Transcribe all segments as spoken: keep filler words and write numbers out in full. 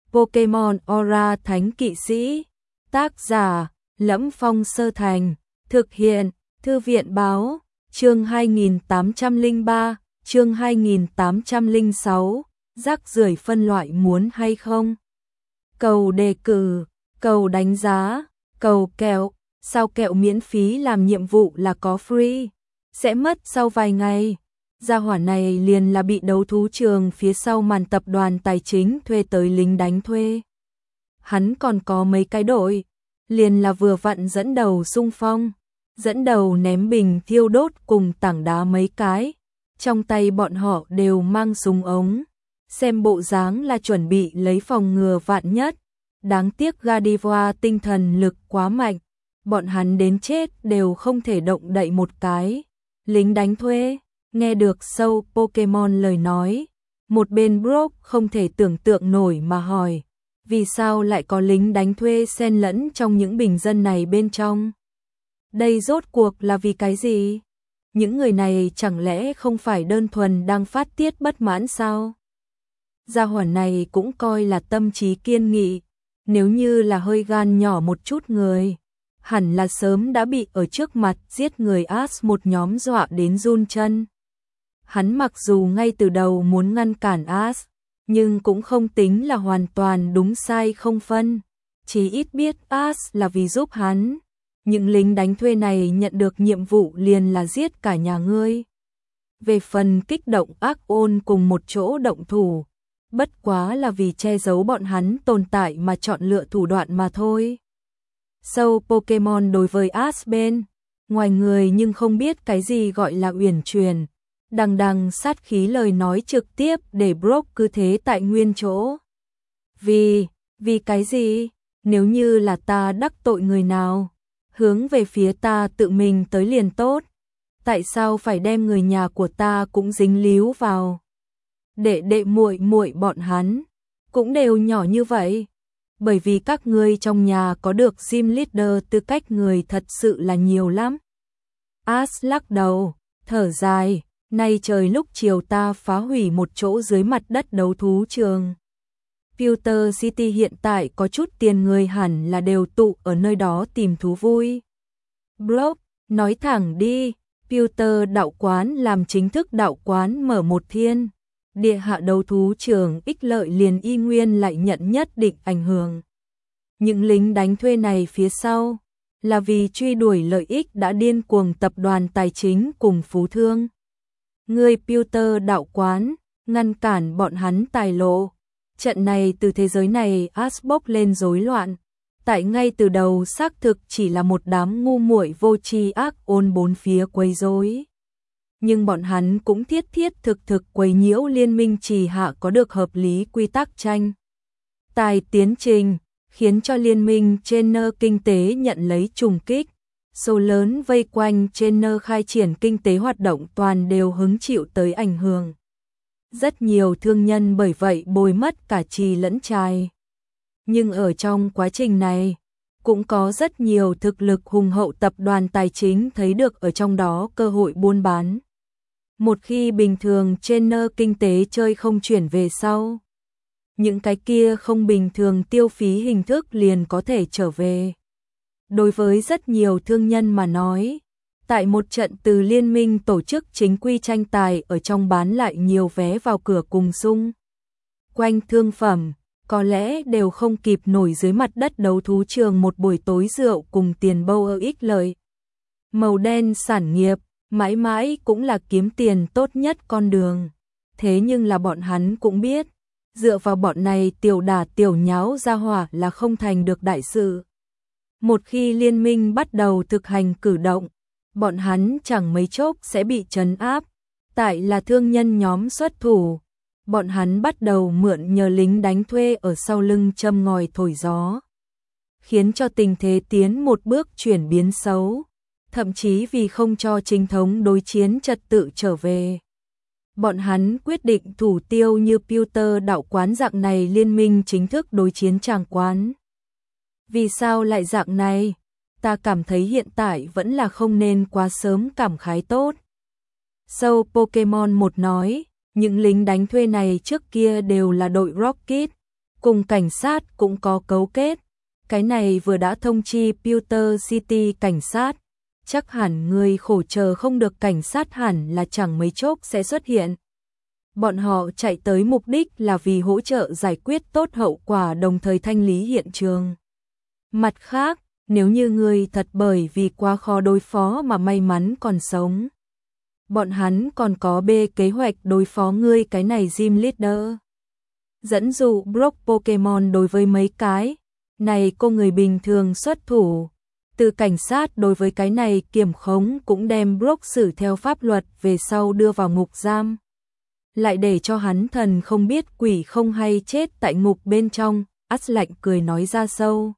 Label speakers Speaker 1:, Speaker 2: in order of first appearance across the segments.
Speaker 1: Pokemon Aura Thánh Kỵ Sĩ. Tác giả: Lẫm Phong Sơ Thành. Thực hiện: Thư viện báo. Chương hai nghìn tám trăm lẻ ba, chương hai nghìn tám trăm lẻ sáu. Rác rưởi phân loại muốn hay không? Cầu đề cử, cầu đánh giá, cầu kẹo. Sao kẹo miễn phí làm nhiệm vụ là có free? Sẽ mất sau vài ngày. Gia hỏa này liền là bị đấu thú trường phía sau màn tập đoàn tài chính thuê tới lính đánh thuê. Hắn còn có mấy cái đội, liền là vừa vặn dẫn đầu xung phong, dẫn đầu ném bình thiêu đốt cùng tảng đá mấy cái. Trong tay bọn họ đều mang súng ống, xem bộ dáng là chuẩn bị lấy phòng ngừa vạn nhất. Đáng tiếc Gardevoir tinh thần lực quá mạnh, bọn hắn đến chết đều không thể động đậy một cái. Lính đánh thuê, nghe được sâu Pokemon lời nói, một bên Brock không thể tưởng tượng nổi mà hỏi, vì sao lại có lính đánh thuê xen lẫn trong những bình dân này bên trong? Đây rốt cuộc là vì cái gì? Những người này chẳng lẽ không phải đơn thuần đang phát tiết bất mãn sao? Gia hỏa này cũng coi là tâm trí kiên nghị, nếu như là hơi gan nhỏ một chút người, hẳn là sớm đã bị ở trước mặt giết người Ash một nhóm dọa đến run chân. Hắn mặc dù ngay từ đầu muốn ngăn cản Ash, nhưng cũng không tính là hoàn toàn đúng sai không phân, chỉ ít biết Ash là vì giúp hắn. Những lính đánh thuê này nhận được nhiệm vụ liền là giết cả nhà ngươi. Về phần kích động ác ôn cùng một chỗ động thủ, bất quá là vì che giấu bọn hắn tồn tại mà chọn lựa thủ đoạn mà thôi. Sâu Pokemon đối với Ash bên ngoài người nhưng không biết cái gì gọi là uyển chuyển, đằng đằng sát khí lời nói trực tiếp để Brock cứ thế tại nguyên chỗ. Vì, vì cái gì? Nếu như là ta đắc tội người nào, hướng về phía ta tự mình tới liền tốt. Tại sao phải đem người nhà của ta cũng dính líu vào? Đệ đệ muội muội bọn hắn cũng đều nhỏ như vậy. Bởi vì các ngươi trong nhà có được gym leader tư cách người thật sự là nhiều lắm. Ash lắc đầu, thở dài, nay trời lúc chiều ta phá hủy một chỗ dưới mặt đất đấu thú trường. Pewter City hiện tại có chút tiền người hẳn là đều tụ ở nơi đó tìm thú vui. Brock, nói thẳng đi, Pewter đạo quán làm chính thức đạo quán mở một thiên. Địa hạ đấu thú trường ích lợi liền y nguyên lại nhận nhất định ảnh hưởng. Những lính đánh thuê này phía sau là vì truy đuổi lợi ích đã điên cuồng tập đoàn tài chính cùng phú thương. Người Pewter đạo quán ngăn cản bọn hắn tài lộ. Trận này từ thế giới này Ash bốc lên rối loạn. Tại ngay từ đầu xác thực chỉ là một đám ngu muội vô tri ác ôn bốn phía quấy rối. Nhưng bọn hắn cũng thiết thiết thực thực quấy nhiễu liên minh trì hạ có được hợp lý quy tắc tranh tài tiến trình, khiến cho liên minh trainer kinh tế nhận lấy trùng kích. Số lớn vây quanh trainer khai triển kinh tế hoạt động toàn đều hứng chịu tới ảnh hưởng. Rất nhiều thương nhân bởi vậy bồi mất cả trì lẫn trài. Nhưng ở trong quá trình này, cũng có rất nhiều thực lực hùng hậu tập đoàn tài chính thấy được ở trong đó cơ hội buôn bán. Một khi bình thường trainer kinh tế chơi không chuyển về sau, những cái kia không bình thường tiêu phí hình thức liền có thể trở về. Đối với rất nhiều thương nhân mà nói, tại một trận từ liên minh tổ chức chính quy tranh tài ở trong bán lại nhiều vé vào cửa cùng xung quanh thương phẩm, có lẽ đều không kịp nổi dưới mặt đất đấu thú trường một buổi tối rượu cùng tiền bâu ở ích lợi. Màu đen sản nghiệp mãi mãi cũng là kiếm tiền tốt nhất con đường. Thế nhưng là bọn hắn cũng biết, dựa vào bọn này tiểu đả tiểu nháo ra hỏa là không thành được đại sự. Một khi liên minh bắt đầu thực hành cử động, bọn hắn chẳng mấy chốc sẽ bị trấn áp. Tại là thương nhân nhóm xuất thủ, bọn hắn bắt đầu mượn nhờ lính đánh thuê ở sau lưng châm ngòi thổi gió, khiến cho tình thế tiến một bước chuyển biến xấu. Thậm chí vì không cho chính thống đối chiến trật tự trở về, bọn hắn quyết định thủ tiêu như Pewter đạo quán dạng này liên minh chính thức đối chiến tràng quán. Vì sao lại dạng này? Ta cảm thấy hiện tại vẫn là không nên quá sớm cảm khái tốt. Sâu Pokemon một nói, những lính đánh thuê này trước kia đều là đội Rocket, cùng cảnh sát cũng có cấu kết. Cái này vừa đã thông chi Pewter City cảnh sát, chắc hẳn người khổ chờ không được cảnh sát hẳn là chẳng mấy chốc sẽ xuất hiện. Bọn họ chạy tới mục đích là vì hỗ trợ giải quyết tốt hậu quả đồng thời thanh lý hiện trường. Mặt khác, nếu như người thật bởi vì quá khó đối phó mà may mắn còn sống, bọn hắn còn có B kế hoạch đối phó ngươi cái này gym leader. Dẫn dụ Brock Pokemon đối với mấy cái này cô người bình thường xuất thủ. Từ cảnh sát đối với cái này kiểm khống cũng đem Brock xử theo pháp luật về sau đưa vào ngục giam. Lại để cho hắn thần không biết quỷ không hay chết tại ngục bên trong, Ash lạnh cười nói ra sâu.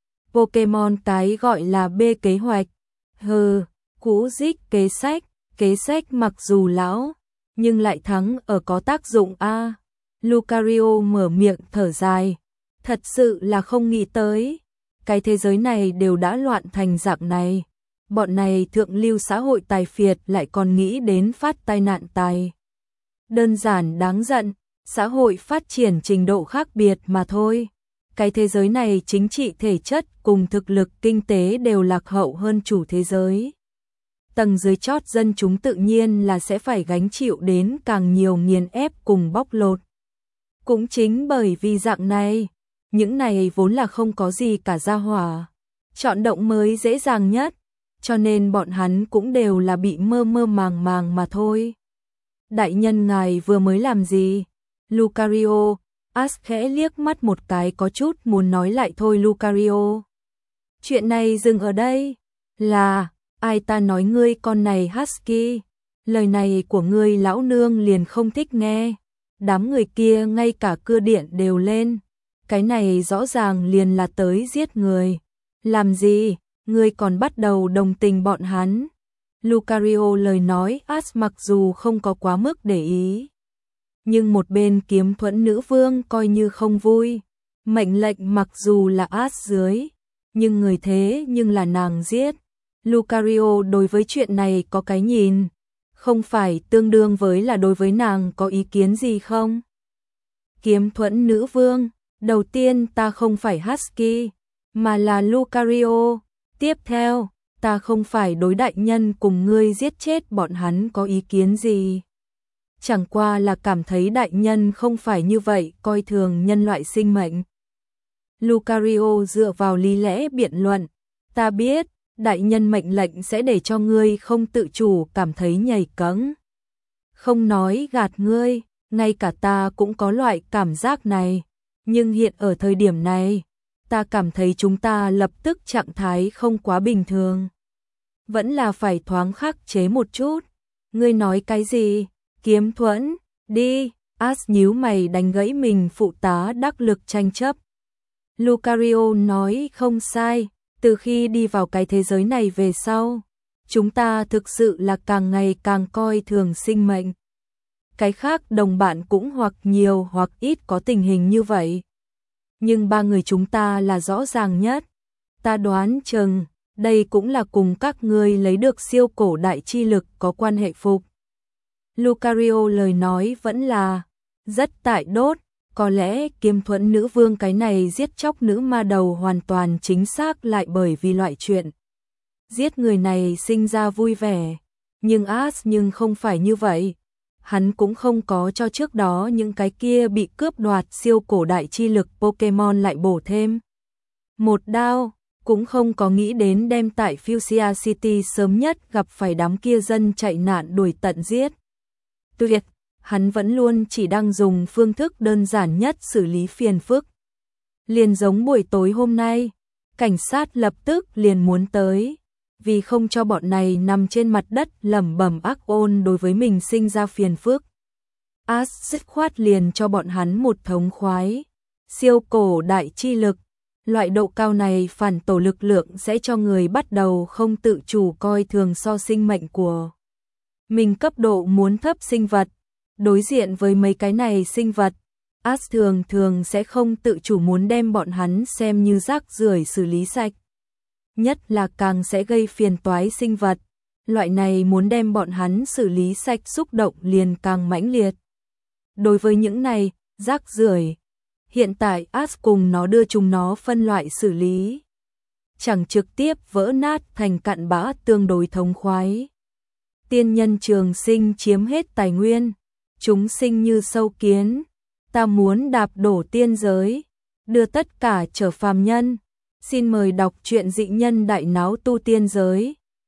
Speaker 1: Pokemon cái gọi là B kế hoạch. Hừ, cũ dích kế sách, kế sách mặc dù lão, nhưng lại thắng ở có tác dụng a. Lucario mở miệng thở dài. Thật sự là không nghĩ tới. Cái thế giới này đều đã loạn thành dạng này. Bọn này thượng lưu xã hội tài phiệt lại còn nghĩ đến phát tai nạn tài. Đơn giản đáng giận, xã hội phát triển trình độ khác biệt mà thôi. Cái thế giới này chính trị thể chất cùng thực lực kinh tế đều lạc hậu hơn chủ thế giới. Tầng dưới chót dân chúng tự nhiên là sẽ phải gánh chịu đến càng nhiều nghiền ép cùng bóc lột. Cũng chính bởi vì dạng này, những này vốn là không có gì cả gia hỏa. Chọn động mới dễ dàng nhất, cho nên bọn hắn cũng đều là bị mơ mơ màng màng mà thôi. Đại nhân ngài vừa mới làm gì? Lucario, Ash khẽ liếc mắt một cái có chút muốn nói lại thôi Lucario. Chuyện này dừng ở đây. Là, ai ta nói ngươi con này Husky? Lời này của ngươi lão nương liền không thích nghe. Đám người kia ngay cả cưa điện đều lên. Cái này rõ ràng liền là tới giết người. Làm gì? Ngươi còn bắt đầu đồng tình bọn hắn. Lucario lời nói Ash mặc dù không có quá mức để ý. Nhưng một bên kiếm thuẫn nữ vương coi như không vui. Mệnh lệnh mặc dù là Ash dưới, nhưng người thế nhưng là nàng giết. Lucario đối với chuyện này có cái nhìn, không phải tương đương với là đối với nàng có ý kiến gì không? Kiếm thuẫn nữ vương, đầu tiên ta không phải Husky, mà là Lucario. Tiếp theo, ta không phải đối đại nhân cùng ngươi giết chết bọn hắn có ý kiến gì. Chẳng qua là cảm thấy đại nhân không phải như vậy coi thường nhân loại sinh mệnh. Lucario dựa vào lý lẽ biện luận. Ta biết, đại nhân mệnh lệnh sẽ để cho ngươi không tự chủ cảm thấy nhảy cẫng. Không nói gạt ngươi, ngay cả ta cũng có loại cảm giác này. Nhưng hiện ở thời điểm này, ta cảm thấy chúng ta lập tức trạng thái không quá bình thường. Vẫn là phải thoáng khắc chế một chút. Ngươi nói cái gì? Kiếm thuẫn, đi. Ash nhíu mày đánh gãy mình phụ tá đắc lực tranh chấp. Lucario nói không sai, từ khi đi vào cái thế giới này về sau, chúng ta thực sự là càng ngày càng coi thường sinh mệnh. Cái khác đồng bạn cũng hoặc nhiều hoặc ít có tình hình như vậy. Nhưng ba người chúng ta là rõ ràng nhất. Ta đoán chừng, đây cũng là cùng các ngươi lấy được siêu cổ đại chi lực có quan hệ phục. Lucario lời nói vẫn là rất tại đốt, có lẽ kiếm thuẫn nữ vương cái này giết chóc nữ ma đầu hoàn toàn chính xác lại bởi vì loại chuyện giết người này sinh ra vui vẻ, nhưng Ash nhưng không phải như vậy. Hắn cũng không có cho trước đó những cái kia bị cướp đoạt siêu cổ đại chi lực Pokemon lại bổ thêm một đao, cũng không có nghĩ đến đem tại Fuchsia City sớm nhất gặp phải đám kia dân chạy nạn đuổi tận giết. Tuyệt, hắn vẫn luôn chỉ đang dùng phương thức đơn giản nhất xử lý phiền phức. Liền giống buổi tối hôm nay, cảnh sát lập tức liền muốn tới, vì không cho bọn này nằm trên mặt đất lẩm bẩm ác ôn đối với mình sinh ra phiền phức. Ash dứt khoát liền cho bọn hắn một thống khoái. Siêu cổ đại chi lực, loại độ cao này phản tổ lực lượng sẽ cho người bắt đầu không tự chủ coi thường so sinh mệnh của mình cấp độ muốn thấp sinh vật. Đối diện với mấy cái này sinh vật, Ash thường thường sẽ không tự chủ muốn đem bọn hắn xem như rác rưởi xử lý sạch. Nhất là càng sẽ gây phiền toái sinh vật, loại này muốn đem bọn hắn xử lý sạch xúc động liền càng mãnh liệt. Đối với những này, rác rưởi, Hiện tại As cùng nó đưa chúng nó phân loại xử lý, chẳng trực tiếp vỡ nát thành cặn bã tương đối thống khoái. Tiên nhân trường sinh chiếm hết tài nguyên, chúng sinh như sâu kiến, ta muốn đạp đổ tiên giới, đưa tất cả trở phàm nhân. Xin mời đọc truyện Dị Nhân Đại Náo Tu Tiên Giới,